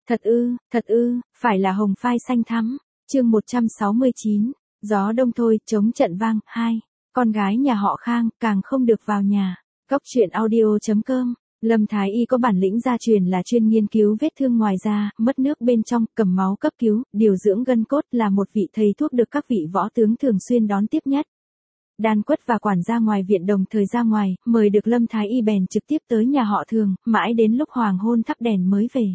Thật ư, phải là hồng phai xanh thắm. Chương 169, gió đông thôi, chống trận vang, 2. Con gái nhà họ Khang, càng không được vào nhà. Góc truyện audio.com. Lâm Thái Y có bản lĩnh gia truyền là chuyên nghiên cứu vết thương ngoài da, mất nước bên trong, cầm máu cấp cứu, điều dưỡng gân cốt, là một vị thầy thuốc được các vị võ tướng thường xuyên đón tiếp nhất. Đan Quất và quản gia ngoài viện đồng thời ra ngoài, mời được Lâm Thái Y bèn trực tiếp tới nhà họ Thường, mãi đến lúc hoàng hôn thắp đèn mới về.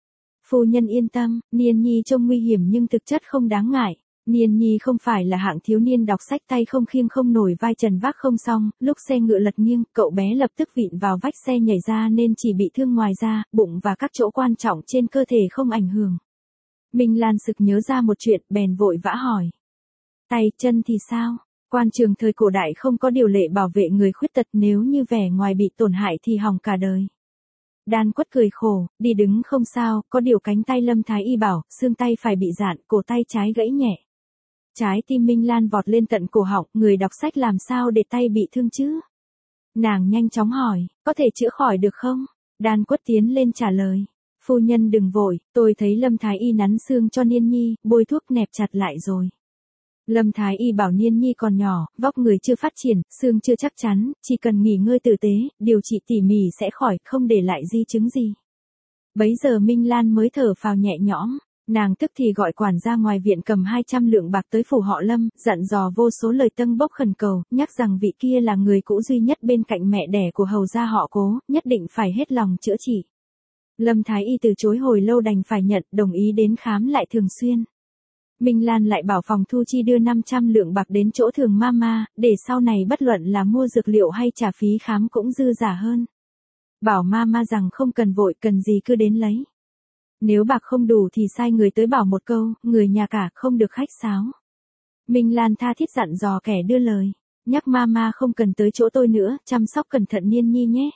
Phu nhân yên tâm, Niên Nhi trông nguy hiểm nhưng thực chất không đáng ngại. Niên Nhi không phải là hạng thiếu niên đọc sách tay không khiêng không nổi vai trần vác không xong, lúc xe ngựa lật nghiêng, cậu bé lập tức vịn vào vách xe nhảy ra nên chỉ bị thương ngoài da, bụng và các chỗ quan trọng trên cơ thể không ảnh hưởng. Minh Lan sực nhớ ra một chuyện, bèn vội vã hỏi. Tay, chân thì sao? Quan trường thời cổ đại không có điều lệ bảo vệ người khuyết tật, nếu như vẻ ngoài bị tổn hại thì hỏng cả đời. Đan Quất cười khổ, đi đứng không sao, có điều cánh tay Lâm Thái Y bảo, xương tay phải bị rạn, cổ tay trái gãy nhẹ. Trái tim Minh Lan vọt lên tận cổ họng, người đọc sách làm sao để tay bị thương chứ? Nàng nhanh chóng hỏi, có thể chữa khỏi được không? Đan Quất tiến lên trả lời. Phu nhân đừng vội, tôi thấy Lâm Thái Y nắn xương cho Niên Nhi, bôi thuốc nẹp chặt lại rồi. Lâm Thái Y bảo Niên Nhi còn nhỏ, vóc người chưa phát triển, xương chưa chắc chắn, chỉ cần nghỉ ngơi tử tế, điều trị tỉ mỉ sẽ khỏi, không để lại di chứng gì. Bấy giờ Minh Lan mới thở phào nhẹ nhõm, nàng tức thì gọi quản gia ngoài viện cầm 200 lượng bạc tới phủ họ Lâm, dặn dò vô số lời tâng bốc khẩn cầu, nhắc rằng vị kia là người cũ duy nhất bên cạnh mẹ đẻ của hầu gia họ Cố, nhất định phải hết lòng chữa trị. Lâm Thái Y từ chối hồi lâu đành phải nhận, đồng ý đến khám lại thường xuyên. Minh Lan lại bảo phòng thu chi đưa 500 lượng bạc đến chỗ Thường Mama, để sau này bất luận là mua dược liệu hay trả phí khám cũng dư giả hơn. Bảo Mama rằng không cần vội, cần gì cứ đến lấy. Nếu bạc không đủ thì sai người tới bảo một câu, người nhà cả, không được khách sáo. Minh Lan tha thiết dặn dò kẻ đưa lời, nhắc Mama không cần tới chỗ tôi nữa, chăm sóc cẩn thận Niên Nhi nhé.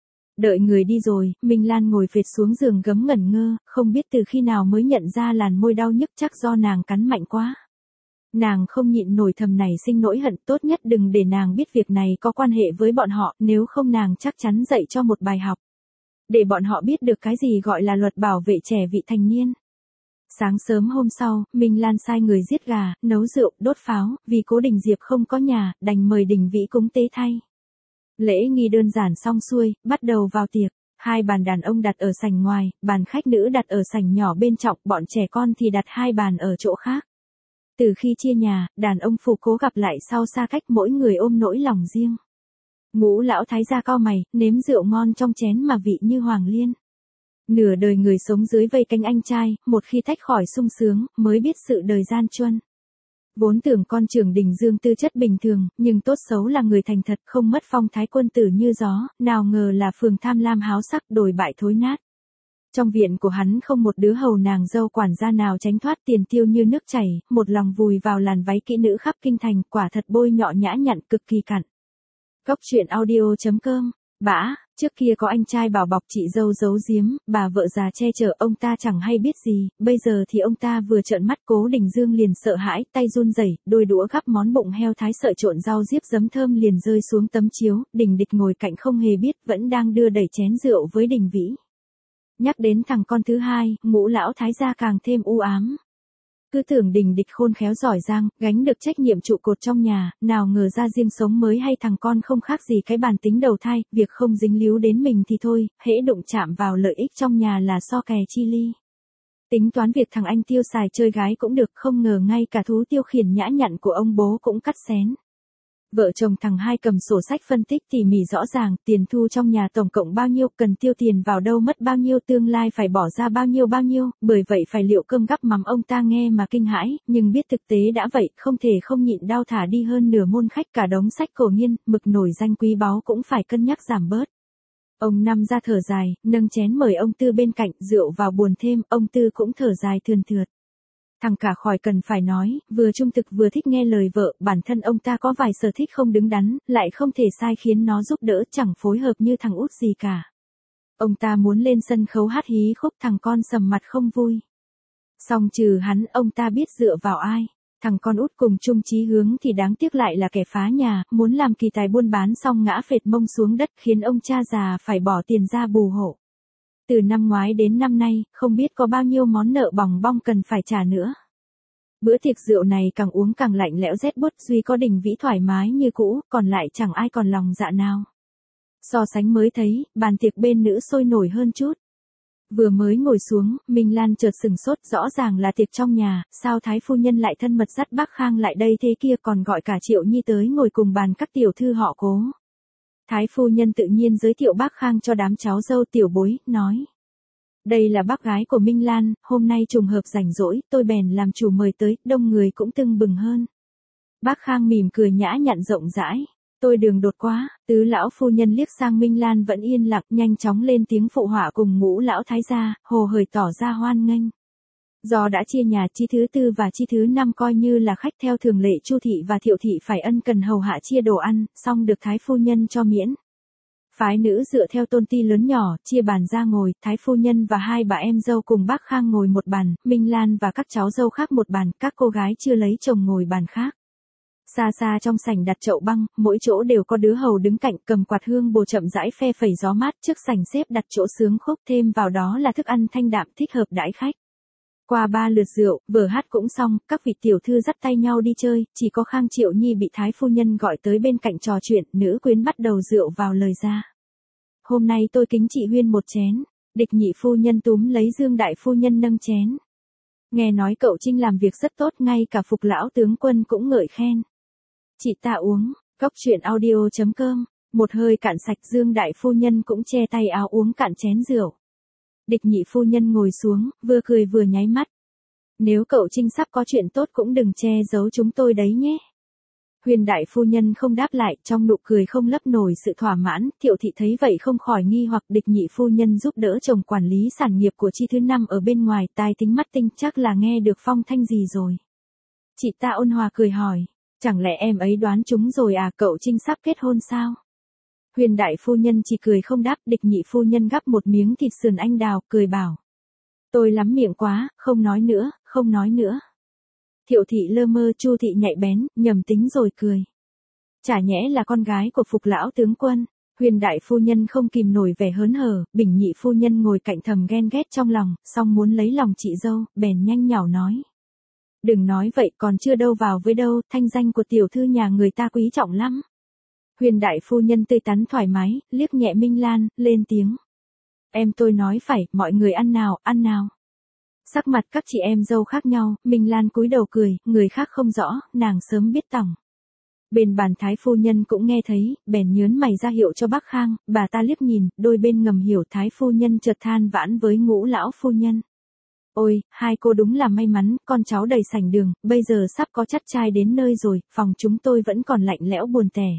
Đợi người đi rồi, Minh Lan ngồi phệt xuống giường gấm ngẩn ngơ, không biết từ khi nào mới nhận ra làn môi đau nhức, chắc do nàng cắn mạnh quá. Nàng không nhịn nổi thầm này sinh nỗi hận, tốt nhất đừng để nàng biết việc này có quan hệ với bọn họ, nếu không nàng chắc chắn dạy cho một bài học. Để bọn họ biết được cái gì gọi là luật bảo vệ trẻ vị thành niên. Sáng sớm hôm sau, Minh Lan sai người giết gà, nấu rượu, đốt pháo, vì Cố Đình Diệp không có nhà, đành mời Đình Vĩ cúng tế thay. Lễ nghi đơn giản xong xuôi, bắt đầu vào tiệc. 2 bàn đàn ông đặt ở sảnh ngoài, bàn khách nữ đặt ở sảnh nhỏ bên trong, bọn trẻ con thì đặt 2 bàn ở chỗ khác. Từ khi chia nhà, đàn ông Phủ Cố gặp lại sau xa cách, mỗi người ôm nỗi lòng riêng. Ngũ lão thái gia cau mày, nếm rượu ngon trong chén mà vị như hoàng liên. Nửa đời người sống dưới vây cánh anh trai, một khi tách khỏi sung sướng, mới biết sự đời gian truân. Vốn tưởng con trưởng Đình Dương tư chất bình thường, nhưng tốt xấu là người thành thật, không mất phong thái quân tử như gió, nào ngờ là phường tham lam háo sắc, đồi bại thối nát. Trong viện của hắn không một đứa hầu nàng dâu quản gia nào tránh thoát, tiền tiêu như nước chảy, một lòng vùi vào làn váy kỹ nữ khắp kinh thành, quả thật bôi nhọ nhã nhặn, cực kỳ cặn. Góc truyện audio.com. Bã, trước kia có anh trai bảo bọc chị dâu giấu giếm, bà vợ già che chở, ông ta chẳng hay biết gì, bây giờ thì ông ta vừa trợn mắt Cố Đình Dương liền sợ hãi, tay run rẩy, đôi đũa gắp món bụng heo thái sợi trộn rau diếp giấm thơm liền rơi xuống tấm chiếu, Đình Địch ngồi cạnh không hề biết, vẫn đang đưa đẩy chén rượu với Đình Vĩ. Nhắc đến thằng con thứ hai, Ngũ lão thái gia càng thêm u ám. Cứ tưởng Đình Địch khôn khéo giỏi giang, gánh được trách nhiệm trụ cột trong nhà, nào ngờ ra riêng sống mới hay thằng con không khác gì cái bản tính đầu thai, việc không dính líu đến mình thì thôi, hễ đụng chạm vào lợi ích trong nhà là so kè chi ly. Tính toán việc thằng anh tiêu xài chơi gái cũng được, không ngờ ngay cả thú tiêu khiển nhã nhặn của ông bố cũng cắt xén. Vợ chồng thằng hai cầm sổ sách phân tích tỉ mỉ rõ ràng, tiền thu trong nhà tổng cộng bao nhiêu, cần tiêu tiền vào đâu, mất bao nhiêu, tương lai phải bỏ ra bao nhiêu, bởi vậy phải liệu cơm gắp mắm. Ông ta nghe mà kinh hãi, nhưng biết thực tế đã vậy, không thể không nhịn đau, thả đi hơn nửa môn khách, cả đống sách cổ nghiên, mực nổi danh quý báu cũng phải cân nhắc giảm bớt. Ông Năm ra thở dài, nâng chén mời ông Tư bên cạnh, rượu vào buồn thêm, ông Tư cũng thở dài thườn thượt. Thằng cả khỏi cần phải nói, vừa trung thực vừa thích nghe lời vợ, bản thân ông ta có vài sở thích không đứng đắn, lại không thể sai khiến nó giúp đỡ, chẳng phối hợp như thằng út gì cả. Ông ta muốn lên sân khấu hát hí khúc, thằng con sầm mặt không vui. Song trừ hắn, ông ta biết dựa vào ai. Thằng con út cùng chung chí hướng thì đáng tiếc lại là kẻ phá nhà, muốn làm kỳ tài buôn bán xong ngã phệt mông xuống đất, khiến ông cha già phải bỏ tiền ra bù hộ. Từ năm ngoái đến năm nay, không biết có bao nhiêu món nợ bòng bong cần phải trả nữa. Bữa tiệc rượu này càng uống càng lạnh lẽo rét buốt, duy có Đình Vĩ thoải mái như cũ, còn lại chẳng ai còn lòng dạ nào. So sánh mới thấy, bàn tiệc bên nữ sôi nổi hơn chút. Vừa mới ngồi xuống, Minh Lan chợt sừng sốt, rõ ràng là tiệc trong nhà, sao Thái phu nhân lại thân mật dắt bác Khang lại đây thế kia, còn gọi cả Triệu Nhi tới ngồi cùng bàn các tiểu thư họ Cố. Thái phu nhân tự nhiên giới thiệu bác Khang cho đám cháu dâu tiểu bối, nói. Đây là bác gái của Minh Lan, hôm nay trùng hợp rảnh rỗi, tôi bèn làm chủ mời tới, đông người cũng tưng bừng hơn. Bác Khang mỉm cười nhã nhặn rộng rãi. Tôi đường đột quá, tứ lão phu nhân liếc sang Minh Lan vẫn yên lặng, nhanh chóng lên tiếng phụ họa cùng Ngũ lão thái gia, hồ hởi tỏ ra hoan nghênh. Do đã chia nhà, chi thứ tư và chi thứ năm coi như là khách theo thường lệ, Chu thị và Thiệu thị phải ân cần hầu hạ chia đồ ăn, xong được Thái phu nhân cho miễn. Phái nữ dựa theo tôn ti lớn nhỏ, chia bàn ra ngồi, Thái phu nhân và hai bà em dâu cùng bác Khang ngồi một bàn, Minh Lan và các cháu dâu khác một bàn, các cô gái chưa lấy chồng ngồi bàn khác. Xa xa trong sảnh đặt chậu băng, mỗi chỗ đều có đứa hầu đứng cạnh cầm quạt hương bồ chậm rãi phe phẩy gió mát, trước sảnh xếp đặt chỗ sướng khúc, thêm vào đó là thức ăn thanh đạm thích hợp đãi khách. Qua 3 lượt rượu, vở hát cũng xong, các vị tiểu thư dắt tay nhau đi chơi, chỉ có Khang Triệu Nhi bị Thái phu nhân gọi tới bên cạnh trò chuyện, nữ quyến bắt đầu rượu vào lời ra. Hôm nay tôi kính chị Huyên một chén, Địch nhị phu nhân túm lấy Dương đại phu nhân nâng chén. Nghe nói cậu Trinh làm việc rất tốt, ngay cả Phục lão tướng quân cũng ngợi khen. Chị ta uống, Cóc truyện audio.com, một hơi cạn sạch, Dương đại phu nhân cũng che tay áo uống cạn chén rượu. Địch nhị phu nhân ngồi xuống, vừa cười vừa nháy mắt. Nếu cậu Trinh sắp có chuyện tốt cũng đừng che giấu chúng tôi đấy nhé. Huyền đại phu nhân không đáp lại, trong nụ cười không lấp nổi sự thỏa mãn. Thiệu thị thấy vậy không khỏi nghi hoặc. Địch nhị phu nhân giúp đỡ chồng quản lý sản nghiệp của chi thứ năm ở bên ngoài, tai tính mắt tinh, chắc là nghe được phong thanh gì rồi. Chị ta ôn hòa cười hỏi, chẳng lẽ em ấy đoán chúng rồi à, cậu Trinh sắp kết hôn sao? Huyền đại phu nhân chỉ cười không đáp. Địch nhị phu nhân gắp một miếng thịt sườn anh đào, cười bảo. Tôi lắm miệng quá, không nói nữa, không nói nữa. Thiệu thị lơ mơ, Chu thị nhạy bén, nhầm tính rồi cười. Chả nhẽ là con gái của Phục lão tướng quân. Huyền đại phu nhân không kìm nổi vẻ hớn hở, Bình nhị phu nhân ngồi cạnh thầm ghen ghét trong lòng, song muốn lấy lòng chị dâu, bèn nhanh nhảu nói. Đừng nói vậy, còn chưa đâu vào với đâu, thanh danh của tiểu thư nhà người ta quý trọng lắm. Huyền đại phu nhân tươi tắn thoải mái, liếc nhẹ Minh Lan, lên tiếng. Em tôi nói phải, mọi người ăn nào, ăn nào. Sắc mặt các chị em dâu khác nhau, Minh Lan cúi đầu cười, người khác không rõ, nàng sớm biết tỏng. Bên bàn Thái phu nhân cũng nghe thấy, bèn nhớn mày ra hiệu cho bác Khang, bà ta liếc nhìn, đôi bên ngầm hiểu. Thái phu nhân chợt than vãn với Ngũ lão phu nhân. Ôi, hai cô đúng là may mắn, con cháu đầy sảnh đường, bây giờ sắp có chắt trai đến nơi rồi, phòng chúng tôi vẫn còn lạnh lẽo buồn tẻ.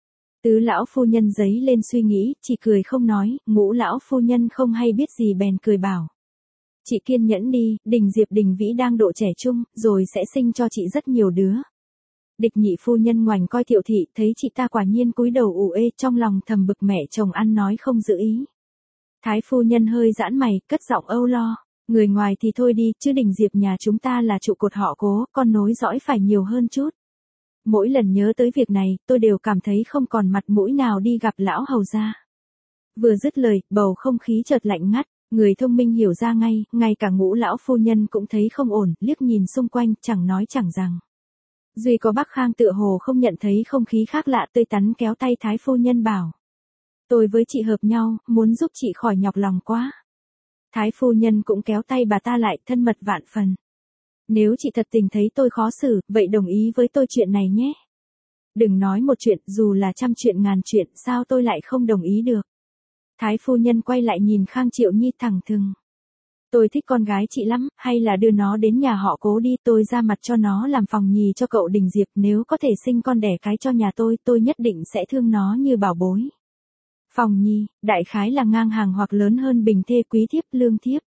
Tứ lão phu nhân giấy lên suy nghĩ, chỉ cười không nói. Ngũ lão phu nhân không hay biết gì bèn cười bảo. Chị kiên nhẫn đi, Đình Diệp Đình Vĩ đang độ trẻ trung, rồi sẽ sinh cho chị rất nhiều đứa. Địch nhị phu nhân ngoảnh coi Thiệu thị, thấy chị ta quả nhiên cúi đầu ủ ê, trong lòng thầm bực mẹ chồng ăn nói không giữ ý. Thái phu nhân hơi giãn mày, cất giọng âu lo. Người ngoài thì thôi đi, chứ Đình Diệp nhà chúng ta là trụ cột họ Cố, con nối dõi phải nhiều hơn chút. Mỗi lần nhớ tới việc này, tôi đều cảm thấy không còn mặt mũi nào đi gặp lão hầu gia. Vừa dứt lời, bầu không khí chợt lạnh ngắt. Người thông minh hiểu ra ngay, ngay cả Ngũ lão phu nhân cũng thấy không ổn, liếc nhìn xung quanh, chẳng nói chẳng rằng. Duy có bác Khang tựa hồ không nhận thấy không khí khác lạ, tươi tắn kéo tay Thái phu nhân bảo. Tôi với chị hợp nhau, muốn giúp chị khỏi nhọc lòng quá. Thái phu nhân cũng kéo tay bà ta lại, thân mật vạn phần. Nếu chị thật tình thấy tôi khó xử, vậy đồng ý với tôi chuyện này nhé. Đừng nói một chuyện, dù là trăm chuyện ngàn chuyện, sao tôi lại không đồng ý được. Thái phu nhân quay lại nhìn Khang Triệu Nhi thẳng thừng. Tôi thích con gái chị lắm, hay là đưa nó đến nhà họ Cố đi, tôi ra mặt cho nó làm phòng nhì cho cậu Đình Diệp, nếu có thể sinh con đẻ cái cho nhà tôi nhất định sẽ thương nó như bảo bối. Phòng nhì, đại khái là ngang hàng hoặc lớn hơn bình thê, quý thiếp, lương thiếp.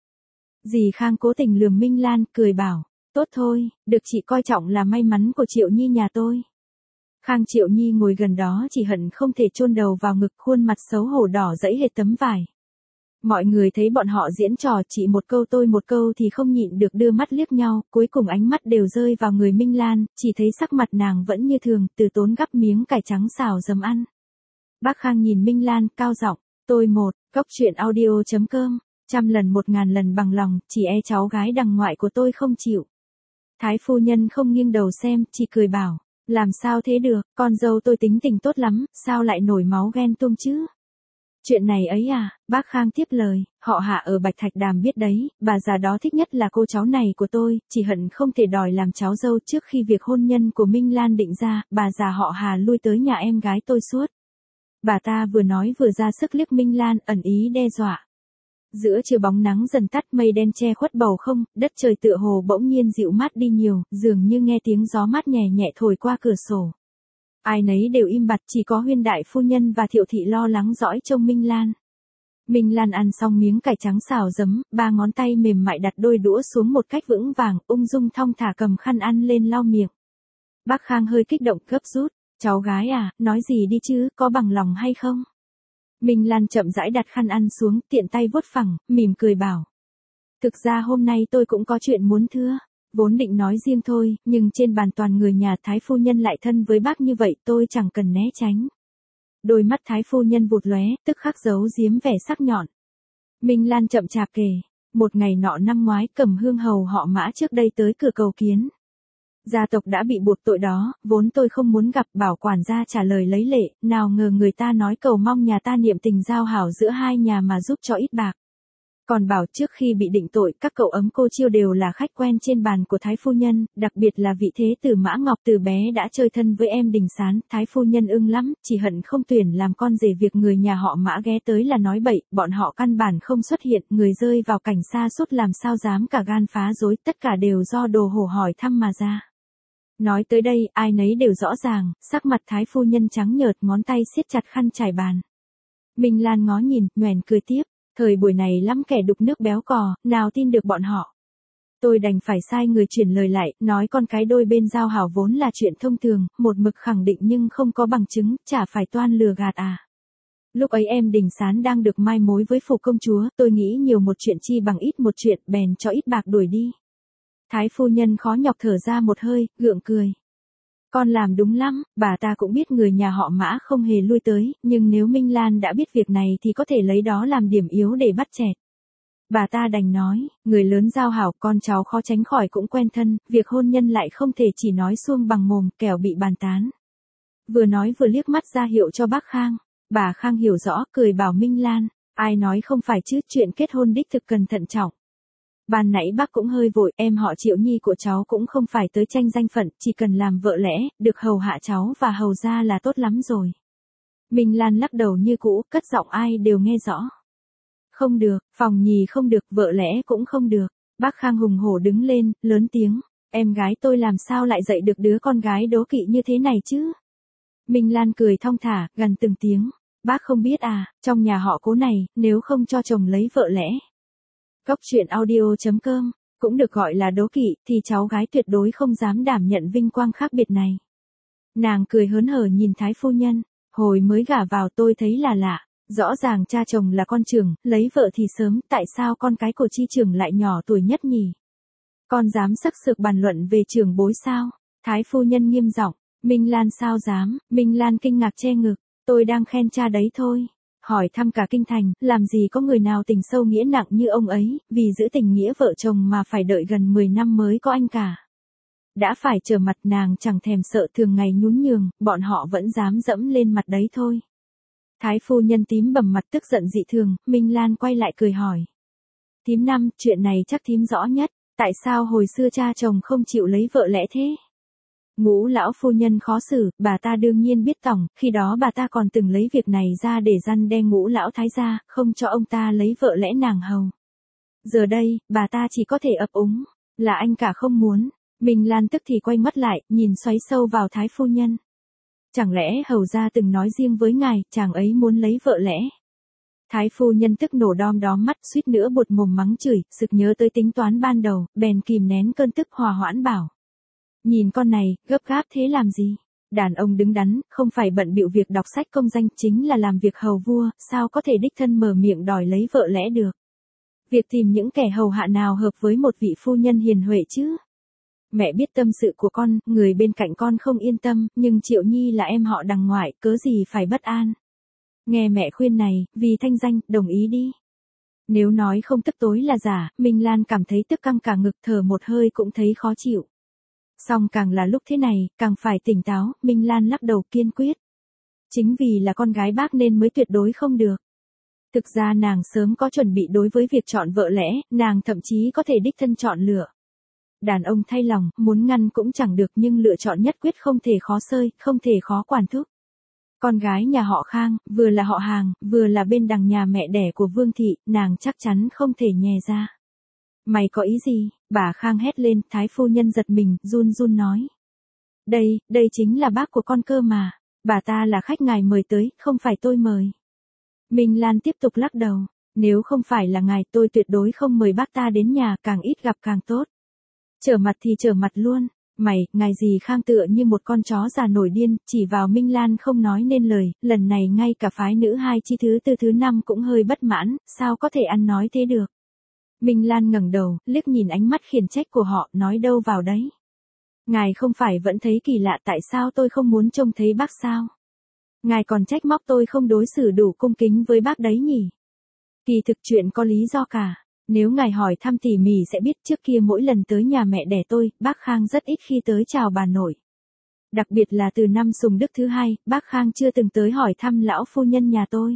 Dì Khang cố tình lườm Minh Lan, cười bảo, tốt thôi, được chị coi trọng là may mắn của Triệu Nhi nhà tôi. Khang Triệu Nhi ngồi gần đó chỉ hận không thể chôn đầu vào ngực, khuôn mặt xấu hổ đỏ rẫy hệt tấm vải. Mọi người thấy bọn họ diễn trò chị một câu tôi một câu thì không nhịn được đưa mắt liếc nhau, cuối cùng ánh mắt đều rơi vào người Minh Lan, chỉ thấy sắc mặt nàng vẫn như thường, từ tốn gắp miếng cải trắng xào dầm ăn. Bác Khang nhìn Minh Lan, cao giọng, tôi một, Cóc truyện audio.com, trăm lần một ngàn lần bằng lòng, chỉ e cháu gái đằng ngoại của tôi không chịu. Thái phu nhân không nghiêng đầu xem, chỉ cười bảo, làm sao thế được, con dâu tôi tính tình tốt lắm, sao lại nổi máu ghen tuông chứ? Chuyện này ấy à, bác Khang tiếp lời, họ Hạ ở Bạch Thạch Đàm biết đấy, bà già đó thích nhất là cô cháu này của tôi, chỉ hận không thể đòi làm cháu dâu trước khi việc hôn nhân của Minh Lan định ra, bà già họ Hà lui tới nhà em gái tôi suốt. Bà ta vừa nói vừa ra sức liếc Minh Lan, ẩn ý đe dọa. Giữa trưa bóng nắng dần tắt, mây đen che khuất bầu không, đất trời tựa hồ bỗng nhiên dịu mát đi nhiều, dường như nghe tiếng gió mát nhẹ nhẹ thổi qua cửa sổ. Ai nấy đều im bặt, chỉ có Huyên đại phu nhân và Thiệu thị lo lắng dõi trông Minh Lan. Minh Lan ăn xong miếng cải trắng xào giấm, ba ngón tay mềm mại đặt đôi đũa xuống một cách vững vàng, ung dung thong thả cầm khăn ăn lên lau miệng. Bác Khang hơi kích động gấp rút, cháu gái à, nói gì đi chứ, có bằng lòng hay không? Minh Lan chậm rãi đặt khăn ăn xuống, tiện tay vuốt phẳng, mỉm cười bảo. Thực ra hôm nay tôi cũng có chuyện muốn thưa. Vốn định nói riêng thôi, nhưng trên bàn toàn người nhà Thái phu nhân lại thân với bác như vậy, tôi chẳng cần né tránh. Đôi mắt Thái phu nhân vụt lóe, tức khắc giấu giếm vẻ sắc nhọn. Minh Lan chậm chạp kể, một ngày nọ năm ngoái Cẩm Hương hầu họ Mã trước đây tới cửa cầu kiến. Gia tộc đã bị buộc tội đó, vốn tôi không muốn gặp, bảo quản gia trả lời lấy lệ, nào ngờ người ta nói cầu mong nhà ta niệm tình giao hảo giữa hai nhà mà giúp cho ít bạc. Còn bảo trước khi bị định tội, các cậu ấm cô Chiêu đều là khách quen trên bàn của Thái phu nhân, đặc biệt là vị thế tử Mã Ngọc từ bé đã chơi thân với em Đình Sán, Thái phu nhân ưng lắm, chỉ hận không tuyển làm con rể, việc người nhà họ Mã ghé tới là nói bậy, bọn họ căn bản không xuất hiện, người rơi vào cảnh sa sút làm sao dám cả gan phá rối, tất cả đều do đồ hổ hỏi thăm mà ra. Nói tới đây, ai nấy đều rõ ràng, sắc mặt Thái phu nhân trắng nhợt, ngón tay siết chặt khăn trải bàn. Minh Lan ngó nhìn, nhoẻn cười tiếp. Thời buổi này lắm kẻ đục nước béo cò, nào tin được bọn họ. Tôi đành phải sai người chuyển lời lại, nói con cái đôi bên giao hảo vốn là chuyện thông thường, một mực khẳng định nhưng không có bằng chứng, chả phải toan lừa gạt à. Lúc ấy em Đình Sán đang được mai mối với phủ công chúa, tôi nghĩ nhiều một chuyện chi bằng ít một chuyện, bèn cho ít bạc đuổi đi. Thái phu nhân khó nhọc thở ra một hơi, gượng cười. Con làm đúng lắm, bà ta cũng biết người nhà họ Mã không hề lui tới, nhưng nếu Minh Lan đã biết việc này thì có thể lấy đó làm điểm yếu để bắt chẹt. Bà ta đành nói, người lớn giao hảo, con cháu khó tránh khỏi cũng quen thân, việc hôn nhân lại không thể chỉ nói suông bằng mồm, kẻo bị bàn tán. Vừa nói vừa liếc mắt ra hiệu cho bác Khang. Bà Khang hiểu rõ, cười bảo Minh Lan, ai nói không phải chứ, chuyện kết hôn đích thực cần thận trọng. Ban nãy bác cũng hơi vội, em họ Triệu Nhi của cháu cũng không phải tới tranh danh phận, chỉ cần làm vợ lẽ, được hầu hạ cháu và hầu gia là tốt lắm rồi. Minh Lan lắc đầu như cũ, cất giọng ai đều nghe rõ. Không được, phòng nhì không được, vợ lẽ cũng không được. Bác Khang hùng hổ đứng lên, lớn tiếng, em gái tôi làm sao lại dạy được đứa con gái đố kỵ như thế này chứ? Minh Lan cười thong thả, gần từng tiếng, bác không biết à, trong nhà họ Cố này, nếu không cho chồng lấy vợ lẽ. Cốc truyện audio.com, cũng được gọi là đố kỵ, thì cháu gái tuyệt đối không dám đảm nhận vinh quang khác biệt này. Nàng cười hớn hở nhìn Thái phu nhân, hồi mới gả vào tôi thấy là lạ, rõ ràng cha chồng là con trưởng, lấy vợ thì sớm, tại sao con cái của chi trưởng lại nhỏ tuổi nhất nhỉ? Con dám sắc sược bàn luận về trưởng bối sao? Thái phu nhân nghiêm giọng, Minh Lan sao dám? Minh Lan kinh ngạc che ngực, tôi đang khen cha đấy thôi. Hỏi thăm cả kinh thành, làm gì có người nào tình sâu nghĩa nặng như ông ấy, vì giữ tình nghĩa vợ chồng mà phải đợi gần 10 năm mới có anh cả. Đã phải trở mặt, nàng chẳng thèm sợ, thường ngày nhún nhường, bọn họ vẫn dám dẫm lên mặt đấy thôi. Thái phu nhân tím bầm mặt tức giận dị thường, Minh Lan quay lại cười hỏi. Thím Năm, chuyện này chắc thím rõ nhất, tại sao hồi xưa cha chồng không chịu lấy vợ lẽ thế? Ngũ lão phu nhân khó xử, bà ta đương nhiên biết tổng, khi đó bà ta còn từng lấy việc này ra để răn đe Ngũ lão thái gia, không cho ông ta lấy vợ lẽ nàng hầu. Giờ đây, bà ta chỉ có thể ấp úng, là anh cả không muốn. Minh Lan tức thì quay mắt lại, nhìn xoáy sâu vào Thái phu nhân. Chẳng lẽ hầu gia từng nói riêng với ngài, chàng ấy muốn lấy vợ lẽ? Thái phu nhân tức nổ đom đóm mắt, suýt nữa buột mồm mắng chửi, sực nhớ tới tính toán ban đầu, bèn kìm nén cơn tức hòa hoãn bảo. Nhìn con này, gấp gáp thế làm gì? Đàn ông đứng đắn, không phải bận bịu việc đọc sách công danh, chính là làm việc hầu vua, sao có thể đích thân mở miệng đòi lấy vợ lẽ được? Việc tìm những kẻ hầu hạ nào hợp với một vị phu nhân hiền huệ chứ? Mẹ biết tâm sự của con, người bên cạnh con không yên tâm, nhưng Triệu Nhi là em họ đằng ngoại, cớ gì phải bất an. Nghe mẹ khuyên này, vì thanh danh, đồng ý đi. Nếu nói không tức tối là giả, Minh Lan cảm thấy tức căng cả ngực, thở một hơi cũng thấy khó chịu. Song càng là lúc thế này, càng phải tỉnh táo, Minh Lan lắc đầu kiên quyết. Chính vì là con gái bác nên mới tuyệt đối không được. Thực ra nàng sớm có chuẩn bị đối với việc chọn vợ lẽ, nàng thậm chí có thể đích thân chọn lựa. Đàn ông thay lòng, muốn ngăn cũng chẳng được, nhưng lựa chọn nhất quyết không thể khó xơi, không thể khó quản thúc. Con gái nhà họ Khang, vừa là họ hàng, vừa là bên đằng nhà mẹ đẻ của Vương Thị, nàng chắc chắn không thể nhè ra. Mày có ý gì? Bà Khang hét lên, thái phu nhân giật mình, run run nói. Đây chính là bác của con cơ mà. Bà ta là khách ngài mời tới, không phải tôi mời. Minh Lan tiếp tục lắc đầu. Nếu không phải là ngài, tôi tuyệt đối không mời bác ta đến nhà, càng ít gặp càng tốt. Trở mặt thì trở mặt luôn. Ngài gì Khang tựa như một con chó già nổi điên, chỉ vào Minh Lan không nói nên lời, lần này ngay cả phái nữ 2 chi thứ 4 thứ 5 cũng hơi bất mãn, sao có thể ăn nói thế được. Minh Lan ngẩng đầu, liếc nhìn ánh mắt khiển trách của họ, nói đâu vào đấy. Ngài không phải vẫn thấy kỳ lạ tại sao tôi không muốn trông thấy bác sao? Ngài còn trách móc tôi không đối xử đủ cung kính với bác đấy nhỉ? Kỳ thực chuyện có lý do cả. Nếu ngài hỏi thăm tỉ mỉ sẽ biết trước kia mỗi lần tới nhà mẹ đẻ tôi, bác Khang rất ít khi tới chào bà nội. Đặc biệt là từ năm Sùng Đức thứ 2, bác Khang chưa từng tới hỏi thăm lão phu nhân nhà tôi.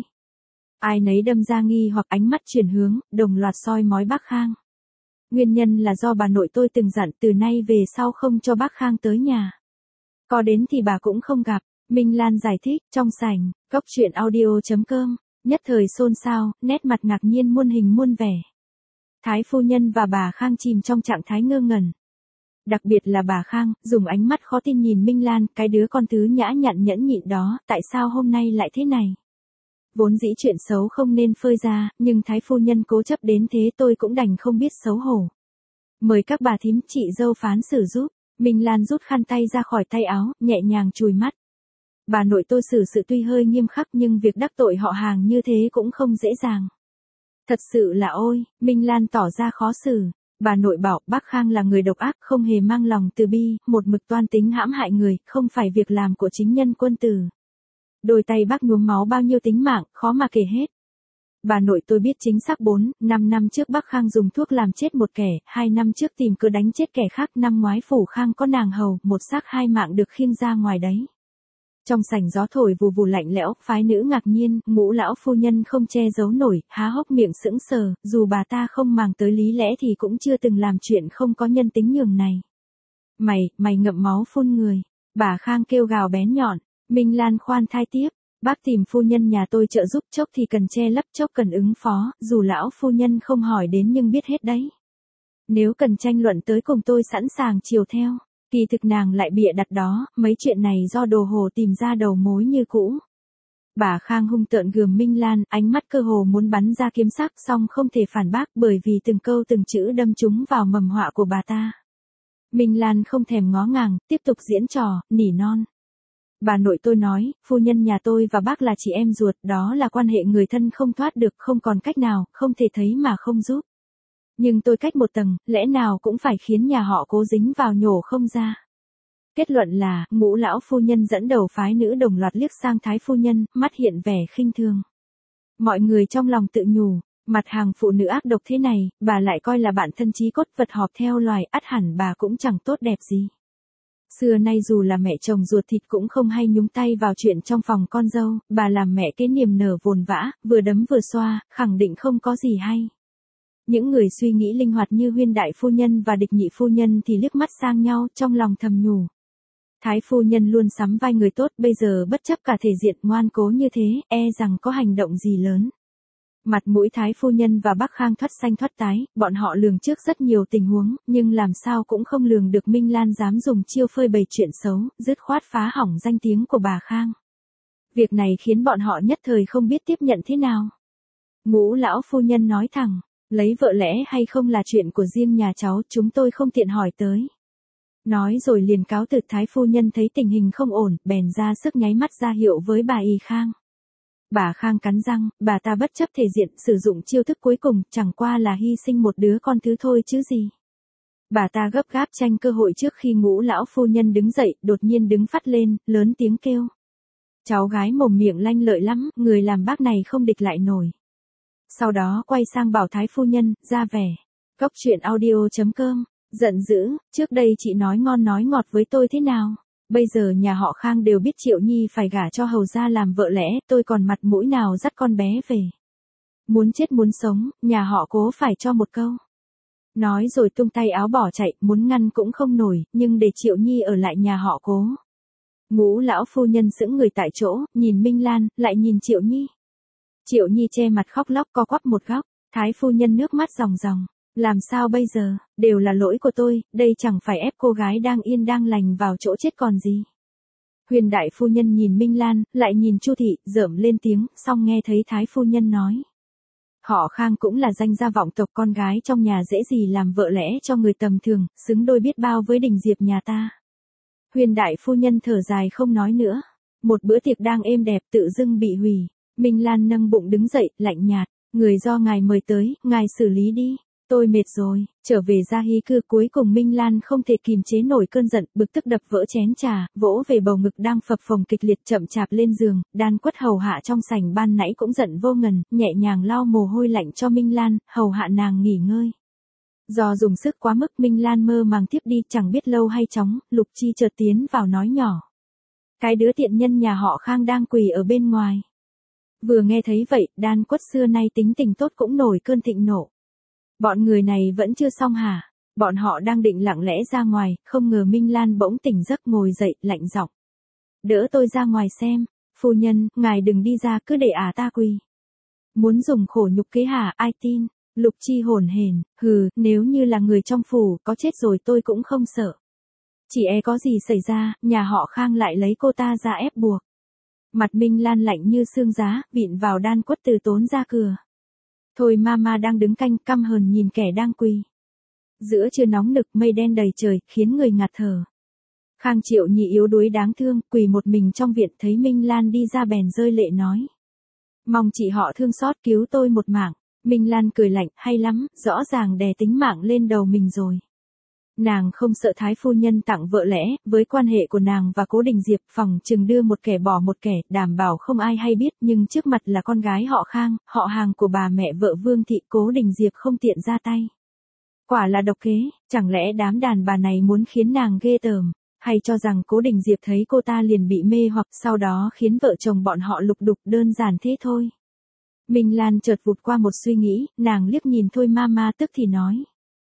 Ai nấy đâm ra nghi hoặc ánh mắt chuyển hướng, đồng loạt soi mói bác Khang. Nguyên nhân là do bà nội tôi từng dặn từ nay về sau không cho bác Khang tới nhà. Có đến thì bà cũng không gặp. Minh Lan giải thích, trong sảnh, góc truyện audio.com, nhất thời xôn xao, nét mặt ngạc nhiên muôn hình muôn vẻ. Thái phu nhân và bà Khang chìm trong trạng thái ngơ ngẩn. Đặc biệt là bà Khang, dùng ánh mắt khó tin nhìn Minh Lan, cái đứa con thứ nhã nhặn nhẫn nhịn đó, tại sao hôm nay lại thế này? Vốn dĩ chuyện xấu không nên phơi ra, nhưng thái phu nhân cố chấp đến thế tôi cũng đành không biết xấu hổ. Mời các bà thím, chị dâu phán xử giúp. Minh Lan rút khăn tay ra khỏi tay áo, nhẹ nhàng chùi mắt. Bà nội tôi xử sự tuy hơi nghiêm khắc nhưng việc đắc tội họ hàng như thế cũng không dễ dàng. Thật sự là ôi, Minh Lan tỏ ra khó xử. Bà nội bảo bác Khang là người độc ác, không hề mang lòng từ bi, một mực toan tính hãm hại người, không phải việc làm của chính nhân quân tử. Đôi tay bác nhuốm máu bao nhiêu tính mạng, khó mà kể hết. Bà nội tôi biết chính xác 4-5 năm trước bác Khang dùng thuốc làm chết một kẻ, 2 năm trước tìm cớ đánh chết kẻ khác, năm ngoái phủ Khang có nàng hầu, một xác 2 mạng được khiêng ra ngoài đấy. Trong sảnh gió thổi vù vù lạnh lẽo, phái nữ ngạc nhiên, Ngũ lão phu nhân không che giấu nổi, há hốc miệng sững sờ, dù bà ta không màng tới lý lẽ thì cũng chưa từng làm chuyện không có nhân tính nhường này. Mày ngậm máu phun người. Bà Khang kêu gào bén nhọn. Minh Lan khoan thai tiếp. Bác tìm phu nhân nhà tôi trợ giúp, chốc thì cần che lấp, chốc cần ứng phó, dù lão phu nhân không hỏi đến nhưng biết hết đấy. Nếu cần tranh luận tới cùng tôi sẵn sàng chiều theo. Kỳ thực nàng lại bịa đặt đó, mấy chuyện này do đồ hồ tìm ra đầu mối như cũ. Bà Khang hung tợn gườm Minh Lan, ánh mắt cơ hồ muốn bắn ra kiếm sắc, song không thể phản bác bởi vì từng câu từng chữ đâm trúng vào mầm họa của bà ta. Minh Lan không thèm ngó ngàng, tiếp tục diễn trò, nỉ non. Bà nội tôi nói, phu nhân nhà tôi và bác là chị em ruột, đó là quan hệ người thân không thoát được, không còn cách nào, không thể thấy mà không giúp. Nhưng tôi cách một tầng, lẽ nào cũng phải khiến nhà họ cố dính vào nhổ không ra. Kết luận là, Ngũ lão phu nhân dẫn đầu phái nữ đồng loạt liếc sang thái phu nhân, mắt hiện vẻ khinh thường. Mọi người trong lòng tự nhủ, mặt hàng phụ nữ ác độc thế này, bà lại coi là bạn thân chí cốt, vật họp theo loài, ắt hẳn bà cũng chẳng tốt đẹp gì. Xưa nay dù là mẹ chồng ruột thịt cũng không hay nhúng tay vào chuyện trong phòng con dâu, bà làm mẹ kế niềm nở vồn vã, vừa đấm vừa xoa, khẳng định không có gì hay. Những người suy nghĩ linh hoạt như Huyên đại phu nhân và Địch nhị phu nhân thì liếc mắt sang nhau, trong lòng thầm nhủ. Thái phu nhân luôn sắm vai người tốt, bây giờ bất chấp cả thể diện ngoan cố như thế, rằng có hành động gì lớn. Mặt mũi thái phu nhân và bác Khang thoát xanh thoát tái, bọn họ lường trước rất nhiều tình huống, nhưng làm sao cũng không lường được Minh Lan dám dùng chiêu phơi bày chuyện xấu, dứt khoát phá hỏng danh tiếng của bà Khang. Việc này khiến bọn họ nhất thời không biết tiếp nhận thế nào. Ngũ lão phu nhân nói thẳng, lấy vợ lẽ hay không là chuyện của riêng nhà cháu, chúng tôi không tiện hỏi tới. Nói rồi liền cáo từ. Thái phu nhân thấy tình hình không ổn, bèn ra sức nháy mắt ra hiệu với bà Y Khang. Bà Khang cắn răng, bà ta bất chấp thể diện, sử dụng chiêu thức cuối cùng, chẳng qua là hy sinh một đứa con thứ thôi chứ gì. Bà ta gấp gáp tranh cơ hội trước khi Ngũ lão phu nhân đứng dậy, đột nhiên đứng phắt lên, lớn tiếng kêu. Cháu gái mồm miệng lanh lợi lắm, người làm bác này không địch lại nổi. Sau đó quay sang bảo Thái phu nhân, ra vẻ. Cốc truyện audio.com, giận dữ, trước đây chị nói ngon nói ngọt với tôi thế nào? Bây giờ nhà họ Khang đều biết Triệu Nhi phải gả cho hầu gia làm vợ lẽ, tôi còn mặt mũi nào dắt con bé về. Muốn chết muốn sống, nhà họ Cố phải cho một câu. Nói rồi tung tay áo bỏ chạy, muốn ngăn cũng không nổi, nhưng để Triệu Nhi ở lại nhà họ Cố. Ngũ lão phu nhân sững người tại chỗ, nhìn Minh Lan, lại nhìn Triệu Nhi. Triệu Nhi che mặt khóc lóc co quắp một góc, Thái phu nhân nước mắt ròng ròng. Làm sao bây giờ, đều là lỗi của tôi, đây chẳng phải ép cô gái đang yên đang lành vào chỗ chết còn gì. Huyền đại phu nhân nhìn Minh Lan, lại nhìn Chu thị, rởm lên tiếng, xong nghe thấy Thái phu nhân nói. Họ Khang cũng là danh gia vọng tộc, con gái trong nhà dễ gì làm vợ lẽ cho người tầm thường, xứng đôi biết bao với Đình Diệp nhà ta. Huyền đại phu nhân thở dài không nói nữa. Một bữa tiệc đang êm đẹp tự dưng bị hủy. Minh Lan nâng bụng đứng dậy, lạnh nhạt. Người do ngài mời tới, ngài xử lý đi. Tôi mệt rồi, trở về Gia Hy cư. Cuối cùng Minh Lan không thể kìm chế nổi cơn giận, bực tức đập vỡ chén trà, vỗ về bầu ngực đang phập phồng kịch liệt, chậm chạp lên giường. Đan Quất hầu hạ trong sảnh ban nãy cũng giận vô ngần, nhẹ nhàng lau mồ hôi lạnh cho Minh Lan, hầu hạ nàng nghỉ ngơi. Do dùng sức quá mức, Minh Lan mơ màng tiếp đi, chẳng biết lâu hay chóng, Lục Chi chợt tiến vào nói nhỏ. Cái đứa tiện nhân nhà họ Khang đang quỳ ở bên ngoài. Vừa nghe thấy vậy, Đan Quất xưa nay tính tình tốt cũng nổi cơn thịnh nộ. Bọn người này vẫn chưa xong hả? Bọn họ đang định lặng lẽ ra ngoài, không ngờ Minh Lan bỗng tỉnh giấc ngồi dậy, lạnh giọng. Đỡ tôi ra ngoài xem, phu nhân, ngài đừng đi ra, cứ để ta quỳ. Muốn dùng khổ nhục kế hả, ai tin? Lục Chi hồn hển, hừ, nếu như là người trong phủ, có chết rồi tôi cũng không sợ. Chỉ có gì xảy ra, nhà họ Khang lại lấy cô ta ra ép buộc. Mặt Minh Lan lạnh như xương giá, vịn vào Đan Quất từ tốn ra cửa. Thôi mama đang đứng canh căm hờn nhìn kẻ đang quỳ. Giữa trưa nóng nực, mây đen đầy trời, khiến người ngạt thở. Khang Triệu Nhi yếu đuối đáng thương, quỳ một mình trong viện, thấy Minh Lan đi ra bèn rơi lệ nói. Mong chị họ thương xót cứu tôi một mạng. Minh Lan cười lạnh, hay lắm, rõ ràng đè tính mạng lên đầu mình rồi. Nàng không sợ Thái phu nhân tặng vợ lẽ, với quan hệ của nàng và Cố Đình Diệp, phòng chừng đưa một kẻ bỏ một kẻ, đảm bảo không ai hay biết, nhưng trước mặt là con gái họ Khang, họ hàng của bà mẹ vợ Vương thị, Cố Đình Diệp không tiện ra tay. Quả là độc kế, chẳng lẽ đám đàn bà này muốn khiến nàng ghê tởm, hay cho rằng Cố Đình Diệp thấy cô ta liền bị mê hoặc sau đó khiến vợ chồng bọn họ lục đục, đơn giản thế thôi. Minh Lan chợt vụt qua một suy nghĩ, nàng liếc nhìn Thôi mama tức thì nói.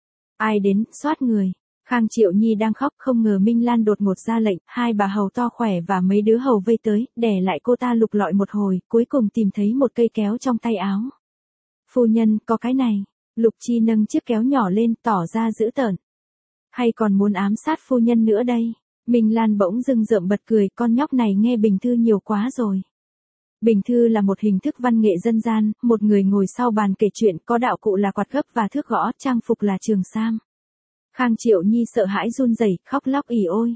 Ai đến, soát người. Khang Triệu Nhi đang khóc, không ngờ Minh Lan đột ngột ra lệnh, hai bà hầu to khỏe và mấy đứa hầu vây tới, đè lại cô ta lục lọi một hồi, cuối cùng tìm thấy một cây kéo trong tay áo. Phu nhân, có cái này. Lục Chi nâng chiếc kéo nhỏ lên, tỏ ra dữ tợn. Hay còn muốn ám sát phu nhân nữa đây? Minh Lan bỗng dưng rợm bật cười, con nhóc này nghe bình thư nhiều quá rồi. Bình thư là một hình thức văn nghệ dân gian, một người ngồi sau bàn kể chuyện, có đạo cụ là quạt gấp và thước gõ, trang phục là trường sam. Khang Triệu Nhi sợ hãi run rẩy, khóc lóc ỉ ôi.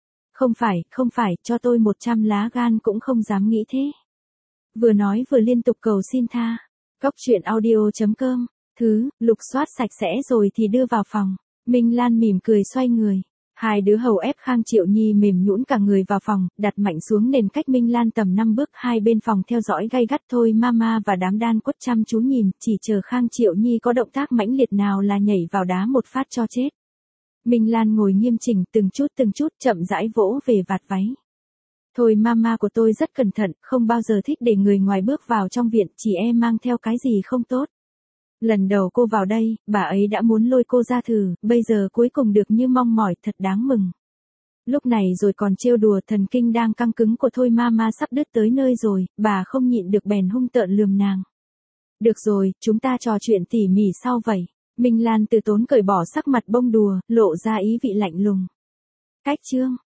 Không phải, cho tôi 100 lá gan cũng không dám nghĩ thế. Vừa nói vừa liên tục cầu xin tha. Cốc truyện audio.com, lục soát sạch sẽ rồi thì đưa vào phòng. Minh Lan mỉm cười xoay người. Hai đứa hầu ép Khang Triệu Nhi mềm nhũn cả người vào phòng, đặt mạnh xuống nền cách Minh Lan tầm 5 bước, hai bên phòng theo dõi gay gắt. Thôi mama và đám Đan Quất chăm chú nhìn, chỉ chờ Khang Triệu Nhi có động tác mãnh liệt nào là nhảy vào đá một phát cho chết. Minh Lan ngồi nghiêm chỉnh, từng chút chậm rãi vỗ về vạt váy. Thôi mama của tôi rất cẩn thận, không bao giờ thích để người ngoài bước vào trong viện, chỉ mang theo cái gì không tốt. Lần đầu cô vào đây, bà ấy đã muốn lôi cô ra thử, bây giờ cuối cùng được như mong mỏi, thật đáng mừng. Lúc này rồi còn trêu đùa, thần kinh đang căng cứng của Thôi mama sắp đứt tới nơi rồi, bà không nhịn được bèn hung tợn lườm nàng. Được rồi, chúng ta trò chuyện tỉ mỉ sau vậy. Minh Lan từ tốn cởi bỏ sắc mặt bông đùa, lộ ra ý vị lạnh lùng. Cách chương